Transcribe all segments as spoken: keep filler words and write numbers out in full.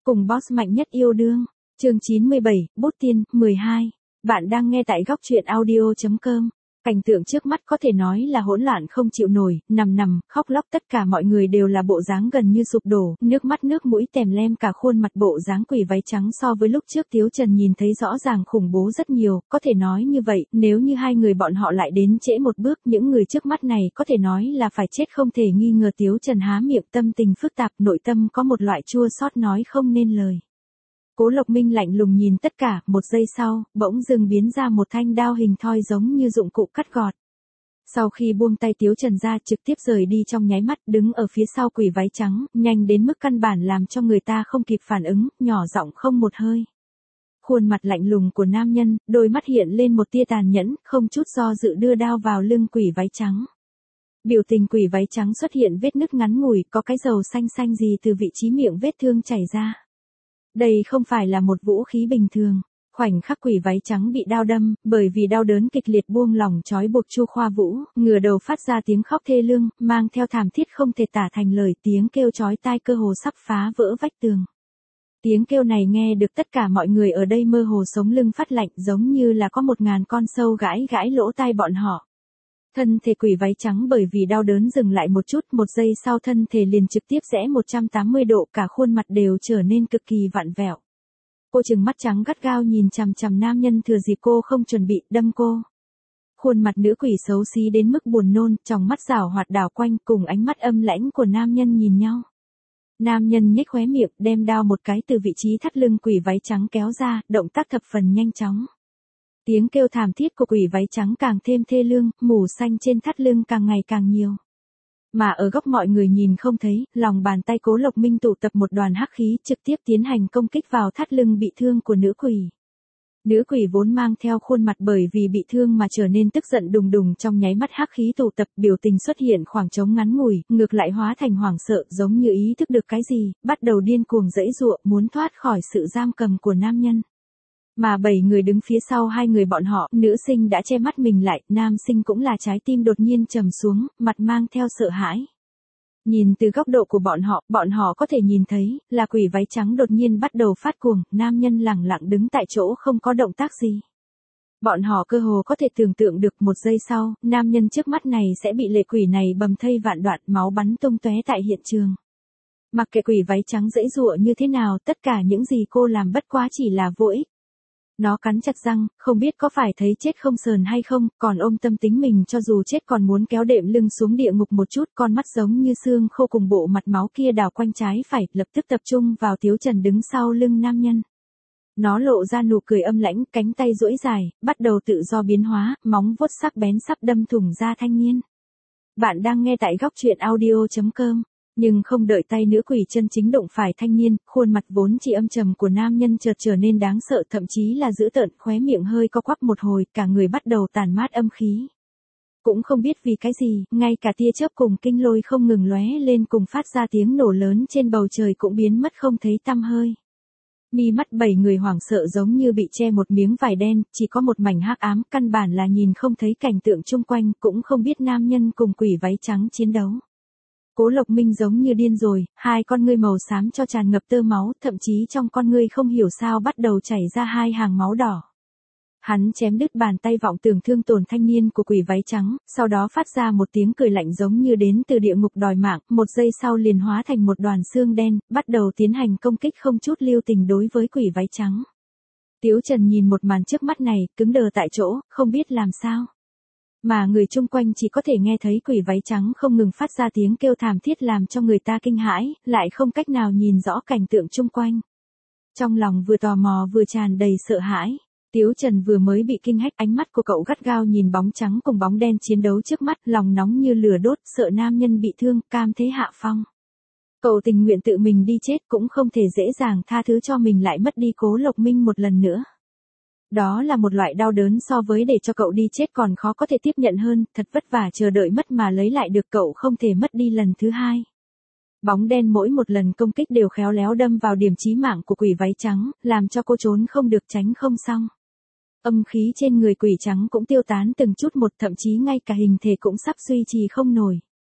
Cùng boss mạnh nhất yêu đương. Chương chín mươi bảy, bút tiên, mười hai. Bạn đang nghe tại góc truyện audio chấm com. Cảnh tượng trước mắt có thể nói là hỗn loạn không chịu nổi, nằm nằm, khóc lóc tất cả mọi người đều là bộ dáng gần như sụp đổ, nước mắt nước mũi tèm lem cả khuôn mặt bộ dáng quỷ váy trắng so với lúc trước Tiếu Trần nhìn thấy rõ ràng khủng bố rất nhiều, có thể nói như vậy, nếu như hai người bọn họ lại đến trễ một bước, những người trước mắt này có thể nói là phải chết không thể nghi ngờ. Tiếu Trần há miệng tâm tình phức tạp, nội tâm có một loại chua xót nói không nên lời. Cố Lộc Minh lạnh lùng nhìn tất cả, một giây sau, bỗng dưng biến ra một thanh đao hình thoi giống như dụng cụ cắt gọt. Sau khi buông tay Tiếu Trần ra trực tiếp rời đi trong nháy mắt, đứng ở phía sau quỷ váy trắng, nhanh đến mức căn bản làm cho người ta không kịp phản ứng, nhỏ giọng không một hơi. Khuôn mặt lạnh lùng của nam nhân, đôi mắt hiện lên một tia tàn nhẫn, không chút do dự đưa đao vào lưng quỷ váy trắng. Biểu tình quỷ váy trắng xuất hiện vết nứt ngắn ngủi, có cái dầu xanh xanh gì từ vị trí miệng vết thương chảy ra. Đây không phải là một vũ khí bình thường. Khoảnh khắc quỷ váy trắng bị đao đâm, bởi vì đau đớn kịch liệt buông lỏng trói buộc Chu Khoa Vũ, ngửa đầu phát ra tiếng khóc thê lương, mang theo thảm thiết không thể tả thành lời, tiếng kêu chói tai cơ hồ sắp phá vỡ vách tường. Tiếng kêu này nghe được tất cả mọi người ở đây mơ hồ sống lưng phát lạnh, giống như là có một ngàn con sâu gãi gãi lỗ tai bọn họ. Thân thể quỷ váy trắng bởi vì đau đớn dừng lại một chút, một giây sau thân thể liền trực tiếp rẽ một trăm tám mươi độ, cả khuôn mặt đều trở nên cực kỳ vặn vẹo. Cô trừng mắt trắng gắt gao nhìn chằm chằm nam nhân thừa dịp cô không chuẩn bị, đâm cô. Khuôn mặt nữ quỷ xấu xí đến mức buồn nôn, trong mắt rảo hoạt đảo quanh, cùng ánh mắt âm lãnh của nam nhân nhìn nhau. Nam nhân nhếch khóe miệng, đem đao một cái từ vị trí thắt lưng quỷ váy trắng kéo ra, động tác thập phần nhanh chóng. Tiếng kêu thảm thiết của quỷ váy trắng càng thêm thê lương, mủ xanh trên thắt lưng càng ngày càng nhiều. Mà ở góc mọi người nhìn không thấy, lòng bàn tay Cố Lộc Minh tụ tập một đoàn hắc khí, trực tiếp tiến hành công kích vào thắt lưng bị thương của nữ quỷ. Nữ quỷ vốn mang theo khuôn mặt bởi vì bị thương mà trở nên tức giận đùng đùng, trong nháy mắt hắc khí tụ tập, biểu tình xuất hiện khoảng trống ngắn ngủi, ngược lại hóa thành hoảng sợ, giống như ý thức được cái gì, bắt đầu điên cuồng giãy giụa, muốn thoát khỏi sự giam cầm của nam nhân. Mà bảy người đứng phía sau hai người bọn họ, nữ sinh đã che mắt mình lại, nam sinh cũng là trái tim đột nhiên trầm xuống, mặt mang theo sợ hãi. Nhìn từ góc độ của bọn họ, bọn họ có thể nhìn thấy, là quỷ váy trắng đột nhiên bắt đầu phát cuồng, nam nhân lẳng lặng đứng tại chỗ không có động tác gì. Bọn họ cơ hồ có thể tưởng tượng được một giây sau, nam nhân trước mắt này sẽ bị lệ quỷ này bầm thây vạn đoạn, máu bắn tung tóe tại hiện trường. Mặc kệ quỷ váy trắng giãy giụa như thế nào, tất cả những gì cô làm bất quá chỉ là vô ích. Nó cắn chặt răng, không biết có phải thấy chết không sờn hay không, còn ôm tâm tính mình cho dù chết còn muốn kéo đệm lưng xuống địa ngục một chút, con mắt giống như xương khô cùng bộ mặt máu kia đảo quanh trái phải, lập tức tập trung vào Tiếu Trần đứng sau lưng nam nhân. Nó lộ ra nụ cười âm lãnh, cánh tay duỗi dài, bắt đầu tự do biến hóa, móng vuốt sắc bén sắp đâm thủng da thanh niên. Bạn đang nghe tại góc truyện audio chấm com. Nhưng không đợi tay nữ quỷ chân chính đụng phải thanh niên, khuôn mặt vốn chỉ âm trầm của nam nhân chợt trở nên đáng sợ, thậm chí là dữ tợn, khóe miệng hơi co quắp một hồi, cả người bắt đầu tàn mát âm khí. Cũng không biết vì cái gì, ngay cả tia chớp cùng kinh lôi không ngừng lóe lên cùng phát ra tiếng nổ lớn trên bầu trời cũng biến mất không thấy tăm hơi. Mi mắt bảy người hoảng sợ giống như bị che một miếng vải đen, chỉ có một mảnh hắc ám, căn bản là nhìn không thấy cảnh tượng chung quanh, cũng không biết nam nhân cùng quỷ váy trắng chiến đấu. Cố Lộc Minh giống như điên rồi, hai con ngươi màu xám cho tràn ngập tơ máu, thậm chí trong con ngươi không hiểu sao bắt đầu chảy ra hai hàng máu đỏ. Hắn chém đứt bàn tay vọng tưởng thương tổn thanh niên của quỷ váy trắng, sau đó phát ra một tiếng cười lạnh giống như đến từ địa ngục đòi mạng, một giây sau liền hóa thành một đoàn xương đen, bắt đầu tiến hành công kích không chút lưu tình đối với quỷ váy trắng. Tiếu Trần nhìn một màn trước mắt này, cứng đờ tại chỗ, không biết làm sao. Mà người chung quanh chỉ có thể nghe thấy quỷ váy trắng không ngừng phát ra tiếng kêu thảm thiết làm cho người ta kinh hãi, lại không cách nào nhìn rõ cảnh tượng chung quanh. Trong lòng vừa tò mò vừa tràn đầy sợ hãi. Tiếu Trần vừa mới bị kinh hách, ánh mắt của cậu gắt gao nhìn bóng trắng cùng bóng đen chiến đấu trước mắt, lòng nóng như lửa đốt, sợ nam nhân bị thương, cam thế hạ phong. Cậu tình nguyện tự mình đi chết cũng không thể dễ dàng tha thứ cho mình lại mất đi Cố Lộc Minh một lần nữa. Đó là một loại đau đớn so với để cho cậu đi chết còn khó có thể tiếp nhận hơn, thật vất vả chờ đợi mất mà lấy lại được cậu không thể mất đi lần thứ hai. Bóng đen mỗi một lần công kích đều khéo léo đâm vào điểm chí mạng của quỷ váy trắng, làm cho cô trốn không được tránh không xong. Âm khí trên người quỷ trắng cũng tiêu tán từng chút một, thậm chí ngay cả hình thể cũng sắp duy trì không nổi.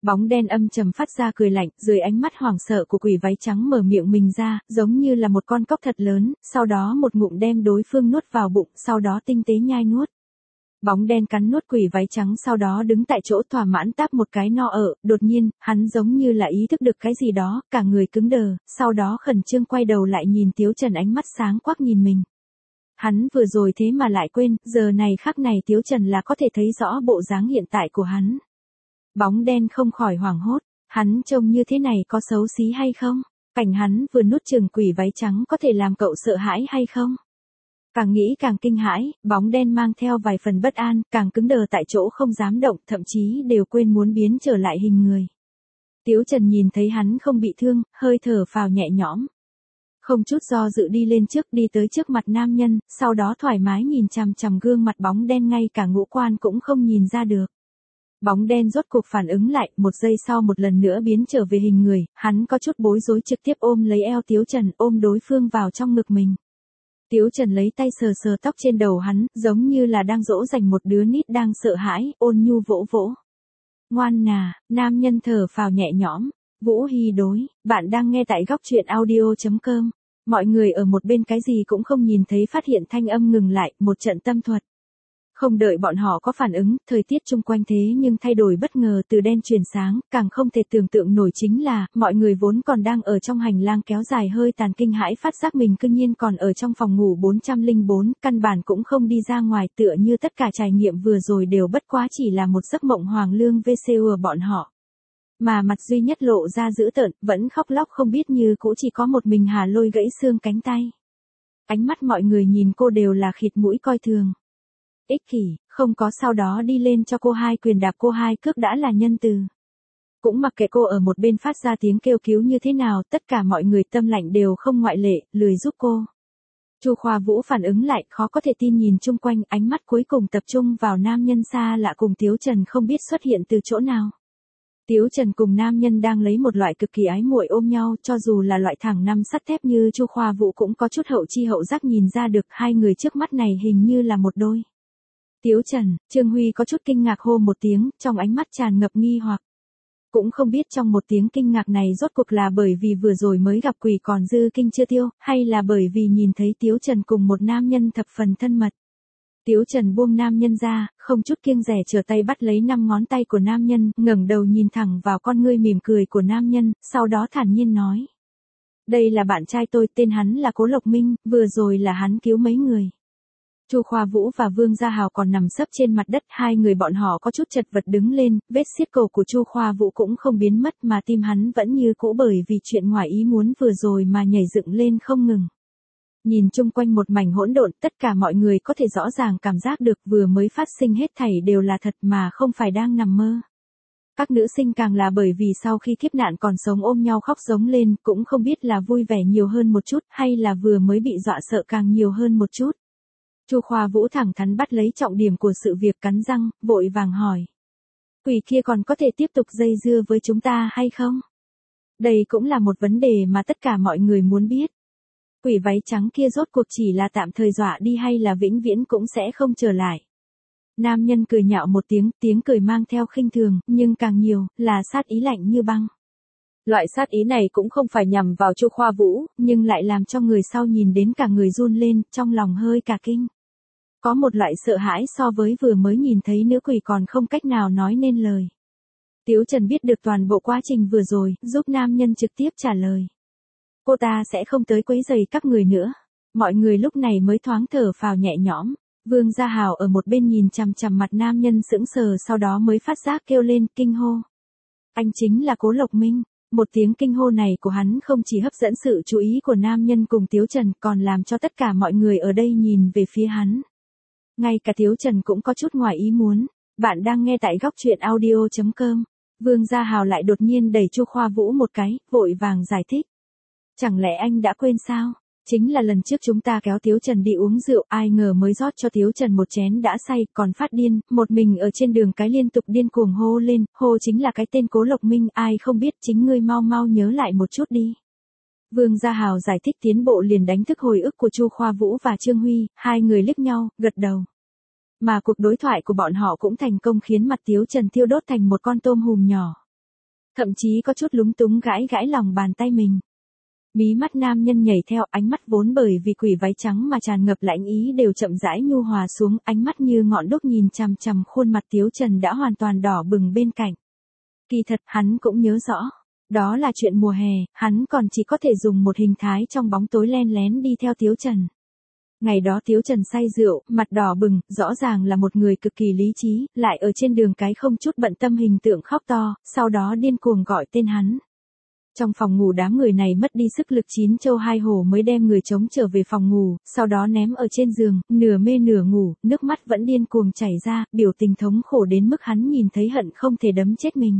Bóng đen âm trầm phát ra cười lạnh, dưới ánh mắt hoảng sợ của quỷ váy trắng mở miệng mình ra, giống như là một con cóc thật lớn, sau đó một ngụm đem đối phương nuốt vào bụng, sau đó tinh tế nhai nuốt. Bóng đen cắn nuốt quỷ váy trắng sau đó đứng tại chỗ thỏa mãn táp một cái no ở, đột nhiên, hắn giống như là ý thức được cái gì đó, cả người cứng đờ, sau đó khẩn trương quay đầu lại nhìn Tiếu Trần ánh mắt sáng quắc nhìn mình. Hắn vừa rồi thế mà lại quên, giờ này khắc này Tiếu Trần là có thể thấy rõ bộ dáng hiện tại của hắn. Bóng đen không khỏi hoảng hốt, hắn trông như thế này có xấu xí hay không? Cảnh hắn vừa nuốt chừng quỷ váy trắng có thể làm cậu sợ hãi hay không? Càng nghĩ càng kinh hãi, bóng đen mang theo vài phần bất an, càng cứng đờ tại chỗ không dám động, thậm chí đều quên muốn biến trở lại hình người. Tiếu Trần nhìn thấy hắn không bị thương, hơi thở phào nhẹ nhõm. Không chút do dự đi lên trước, đi tới trước mặt nam nhân, sau đó thoải mái nhìn chằm chằm gương mặt bóng đen, ngay cả ngũ quan cũng không nhìn ra được. Bóng đen rốt cuộc phản ứng lại, một giây sau một lần nữa biến trở về hình người, hắn có chút bối rối trực tiếp ôm lấy eo Tiếu Trần, ôm đối phương vào trong ngực mình. Tiếu Trần lấy tay sờ sờ tóc trên đầu hắn, giống như là đang dỗ dành một đứa nít đang sợ hãi, ôn nhu vỗ vỗ. Ngoan nà, nam nhân thở phào nhẹ nhõm. Vũ Hy đối, bạn đang nghe tại góc truyện audio chấm com. Mọi người ở một bên cái gì cũng không nhìn thấy phát hiện thanh âm ngừng lại, một trận tâm thuật. Không đợi bọn họ có phản ứng, thời tiết chung quanh thế nhưng thay đổi bất ngờ từ đen chuyển sáng, càng không thể tưởng tượng nổi chính là, mọi người vốn còn đang ở trong hành lang kéo dài hơi tàn kinh hãi phát giác mình cư nhiên còn ở trong phòng ngủ bốn không bốn, căn bản cũng không đi ra ngoài, tựa như tất cả trải nghiệm vừa rồi đều bất quá chỉ là một giấc mộng hoàng lương vê xê u bọn họ. Mà mặt duy nhất lộ ra dữ tợn, vẫn khóc lóc không biết như cũ chỉ có một mình Hà Lôi gãy xương cánh tay. Ánh mắt mọi người nhìn cô đều là khịt mũi coi thường. Ích kỷ, không có sau đó đi lên cho cô hai quyền đạp cô hai cước đã là nhân từ. Cũng mặc kệ cô ở một bên phát ra tiếng kêu cứu như thế nào, tất cả mọi người tâm lạnh đều không ngoại lệ, lười giúp cô. Chu Khoa Vũ phản ứng lại, khó có thể tin nhìn chung quanh, ánh mắt cuối cùng tập trung vào nam nhân xa lạ cùng Tiếu Trần không biết xuất hiện từ chỗ nào. Tiếu Trần cùng nam nhân đang lấy một loại cực kỳ ái muội ôm nhau, cho dù là loại thẳng năm sắt thép như Chu Khoa Vũ cũng có chút hậu chi hậu giác nhìn ra được hai người trước mắt này hình như là một đôi. Tiếu Trần, Trương Huy có chút kinh ngạc hô một tiếng, trong ánh mắt tràn ngập nghi hoặc. Cũng không biết trong một tiếng kinh ngạc này rốt cuộc là bởi vì vừa rồi mới gặp quỷ còn dư kinh chưa tiêu, hay là bởi vì nhìn thấy Tiếu Trần cùng một nam nhân thập phần thân mật. Tiếu Trần buông nam nhân ra, không chút kiêng dè trở tay bắt lấy năm ngón tay của nam nhân, ngẩng đầu nhìn thẳng vào con ngươi mỉm cười của nam nhân, sau đó thản nhiên nói. Đây là bạn trai tôi, tên hắn là Cố Lộc Minh, vừa rồi là hắn cứu mấy người. Chu Khoa Vũ và Vương Gia Hào còn nằm sấp trên mặt đất, hai người bọn họ có chút chật vật đứng lên, vết xiết cổ của Chu Khoa Vũ cũng không biến mất mà tim hắn vẫn như cũ bởi vì chuyện ngoài ý muốn vừa rồi mà nhảy dựng lên không ngừng. Nhìn chung quanh một mảnh hỗn độn, tất cả mọi người có thể rõ ràng cảm giác được vừa mới phát sinh hết thảy đều là thật mà không phải đang nằm mơ. Các nữ sinh càng là bởi vì sau khi kiếp nạn còn sống ôm nhau khóc giống lên, cũng không biết là vui vẻ nhiều hơn một chút hay là vừa mới bị dọa sợ càng nhiều hơn một chút. Chu Khoa Vũ thẳng thắn bắt lấy trọng điểm của sự việc, cắn răng, vội vàng hỏi. Quỷ kia còn có thể tiếp tục dây dưa với chúng ta hay không? Đây cũng là một vấn đề mà tất cả mọi người muốn biết. Quỷ váy trắng kia rốt cuộc chỉ là tạm thời dọa đi hay là vĩnh viễn cũng sẽ không trở lại. Nam nhân cười nhạo một tiếng, tiếng cười mang theo khinh thường, nhưng càng nhiều, là sát ý lạnh như băng. Loại sát ý này cũng không phải nhằm vào Chu Khoa Vũ, nhưng lại làm cho người sau nhìn đến cả người run lên, trong lòng hơi cả kinh. Có một loại sợ hãi so với vừa mới nhìn thấy nữ quỷ còn không cách nào nói nên lời. Tiếu Trần biết được toàn bộ quá trình vừa rồi, giúp nam nhân trực tiếp trả lời. Cô ta sẽ không tới quấy rầy các người nữa. Mọi người lúc này mới thoáng thở phào nhẹ nhõm. Vương Gia Hào ở một bên nhìn chằm chằm mặt nam nhân sững sờ, sau đó mới phát giác kêu lên kinh hô. Anh chính là Cố Lộc Minh. Một tiếng kinh hô này của hắn không chỉ hấp dẫn sự chú ý của nam nhân cùng Tiếu Trần, còn làm cho tất cả mọi người ở đây nhìn về phía hắn. Ngay cả Tiếu Trần cũng có chút ngoài ý muốn. Bạn đang nghe tại góc truyện audio chấm com. Vương Gia Hào lại đột nhiên đẩy Chu Khoa Vũ một cái, vội vàng giải thích. Chẳng lẽ anh đã quên sao? Chính là lần trước chúng ta kéo Tiếu Trần đi uống rượu, ai ngờ mới rót cho Tiếu Trần một chén đã say, còn phát điên, một mình ở trên đường cái liên tục điên cuồng hô lên, hô chính là cái tên Cố Lộc Minh, ai không biết, chính ngươi mau mau nhớ lại một chút đi. Vương Gia Hào giải thích tiến bộ liền đánh thức hồi ức của Chu Khoa Vũ và Trương Huy, hai người liếc nhau, gật đầu. Mà cuộc đối thoại của bọn họ cũng thành công khiến mặt Tiếu Trần thiêu đốt thành một con tôm hùm nhỏ. Thậm chí có chút lúng túng gãi gãi lòng bàn tay mình. Mí mắt nam nhân nhảy theo, ánh mắt vốn bởi vì quỷ váy trắng mà tràn ngập lãnh ý đều chậm rãi nhu hòa xuống, ánh mắt như ngọn đuốc nhìn chằm chằm khuôn mặt Tiếu Trần đã hoàn toàn đỏ bừng bên cạnh. Kỳ thật hắn cũng nhớ rõ, đó là chuyện mùa hè, hắn còn chỉ có thể dùng một hình thái trong bóng tối len lén đi theo Tiếu Trần. Ngày đó Tiếu Trần say rượu, mặt đỏ bừng, rõ ràng là một người cực kỳ lý trí, lại ở trên đường cái không chút bận tâm hình tượng khóc to, sau đó điên cuồng gọi tên hắn. Trong phòng ngủ đám người này mất đi sức lực chín châu hai hổ mới đem người chống trở về phòng ngủ, sau đó ném ở trên giường, nửa mê nửa ngủ, nước mắt vẫn điên cuồng chảy ra, biểu tình thống khổ đến mức hắn nhìn thấy hận không thể đấm chết mình.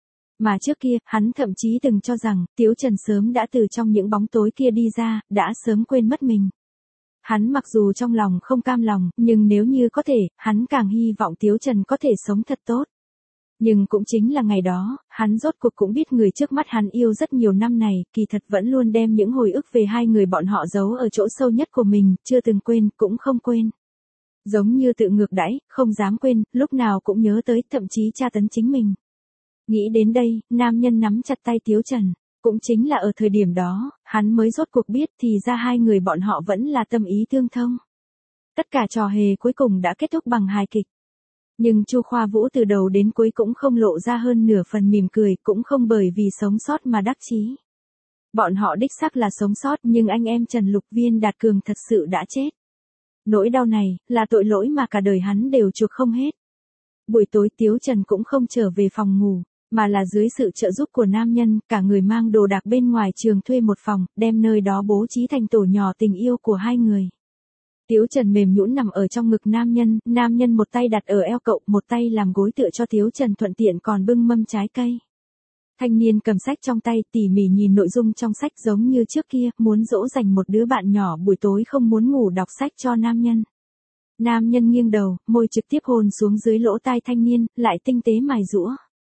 Mà trước kia, hắn thậm chí từng cho rằng, Tiếu Trần sớm đã từ trong những bóng tối kia đi ra, đã sớm quên mất mình. Hắn mặc dù trong lòng không cam lòng, nhưng nếu như có thể, hắn càng hy vọng Tiếu Trần có thể sống thật tốt. Nhưng cũng chính là ngày đó, hắn rốt cuộc cũng biết người trước mắt hắn yêu rất nhiều năm này, kỳ thật vẫn luôn đem những hồi ức về hai người bọn họ giấu ở chỗ sâu nhất của mình, chưa từng quên, cũng không quên. Giống như tự ngược đãi, không dám quên, lúc nào cũng nhớ tới, thậm chí tra tấn chính mình. Nghĩ đến đây, nam nhân nắm chặt tay Tiếu Trần. Cũng chính là ở thời điểm đó, hắn mới rốt cuộc biết thì ra hai người bọn họ vẫn là tâm ý tương thông. Tất cả trò hề cuối cùng đã kết thúc bằng hài kịch. Nhưng Chu Khoa Vũ từ đầu đến cuối cũng không lộ ra hơn nửa phần mỉm cười, cũng không bởi vì sống sót mà đắc chí. Bọn họ đích xác là sống sót, nhưng anh em Trần Lục Viên Đạt Cường thật sự đã chết. Nỗi đau này, là tội lỗi mà cả đời hắn đều chuộc không hết. Buổi tối Tiếu Trần cũng không trở về phòng ngủ, mà là dưới sự trợ giúp của nam nhân, cả người mang đồ đạc bên ngoài trường thuê một phòng, đem nơi đó bố trí thành tổ nhỏ tình yêu của hai người. Tiếu Trần mềm nhũn nằm ở trong ngực nam nhân, nam nhân một tay đặt ở eo cậu, một tay làm gối tựa cho Tiếu Trần thuận tiện còn bưng mâm trái cây. Thanh niên cầm sách trong tay, tỉ mỉ nhìn nội dung trong sách giống như trước kia, muốn dỗ dành một đứa bạn nhỏ buổi tối không muốn ngủ đọc sách cho nam nhân. Nam nhân nghiêng đầu, môi trực tiếp hôn xuống dưới lỗ tai thanh niên, lại tinh tế mài giũa.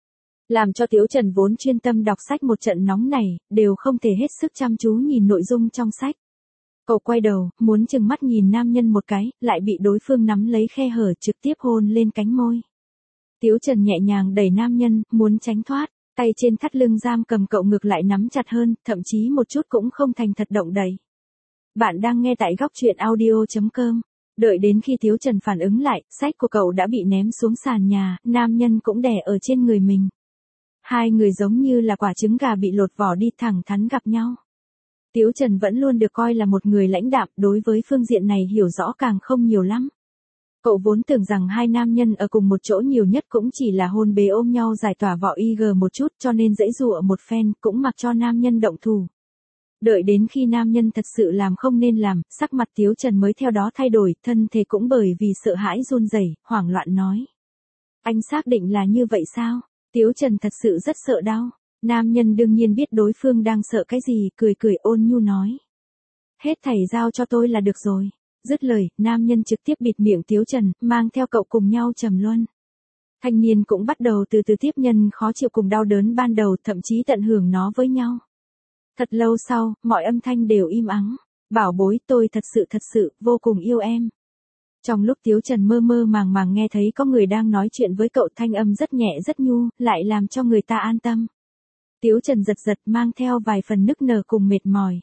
Làm cho Tiếu Trần vốn chuyên tâm đọc sách một trận nóng này, đều không thể hết sức chăm chú nhìn nội dung trong sách. Cậu quay đầu, muốn chừng mắt nhìn nam nhân một cái, lại bị đối phương nắm lấy khe hở trực tiếp hôn lên cánh môi. Tiếu Trần nhẹ nhàng đẩy nam nhân, muốn tránh thoát, tay trên thắt lưng giam cầm cậu ngược lại nắm chặt hơn, thậm chí một chút cũng không thành thật động đậy. Bạn đang nghe tại góc truyện audio chấm com. Đợi đến khi Tiếu Trần phản ứng lại, sách của cậu đã bị ném xuống sàn nhà, nam nhân cũng đè ở trên người mình. Hai người giống như là quả trứng gà bị lột vỏ đi thẳng thắn gặp nhau. Tiếu Trần vẫn luôn được coi là một người lãnh đạm, đối với phương diện này hiểu rõ càng không nhiều lắm. Cậu vốn tưởng rằng hai nam nhân ở cùng một chỗ nhiều nhất cũng chỉ là hôn bế ôm nhau giải tỏa vỏ i giê một chút cho nên dãy dụa một phen, cũng mặc cho nam nhân động thủ. Đợi đến khi nam nhân thật sự làm không nên làm, sắc mặt Tiếu Trần mới theo đó thay đổi, thân thể cũng bởi vì sợ hãi run rẩy, hoảng loạn nói. Anh xác định là như vậy sao? Tiếu Trần thật sự rất sợ đau. Nam nhân đương nhiên biết đối phương đang sợ cái gì, cười cười ôn nhu nói. Hết thảy giao cho tôi là được rồi. Dứt lời, nam nhân trực tiếp bịt miệng Tiếu Trần, mang theo cậu cùng nhau trầm luân. Thanh niên cũng bắt đầu từ từ tiếp nhân khó chịu cùng đau đớn ban đầu, thậm chí tận hưởng nó với nhau. Thật lâu sau, mọi âm thanh đều im ắng. Bảo bối, tôi thật sự thật sự, vô cùng yêu em. Trong lúc Tiếu Trần mơ mơ màng màng nghe thấy có người đang nói chuyện với cậu, thanh âm rất nhẹ rất nhu, lại làm cho người ta an tâm. Tiếu Trần giật giật mang theo vài phần nức nở cùng mệt mỏi.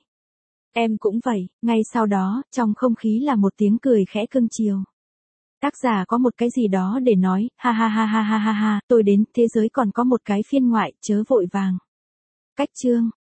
Em cũng vậy, ngay sau đó, trong không khí là một tiếng cười khẽ cưng chiều. Tác giả có một cái gì đó để nói, ha ha ha ha ha ha ha, tôi đến, thế giới còn có một cái phiên ngoại, chớ vội vàng. Cách chương.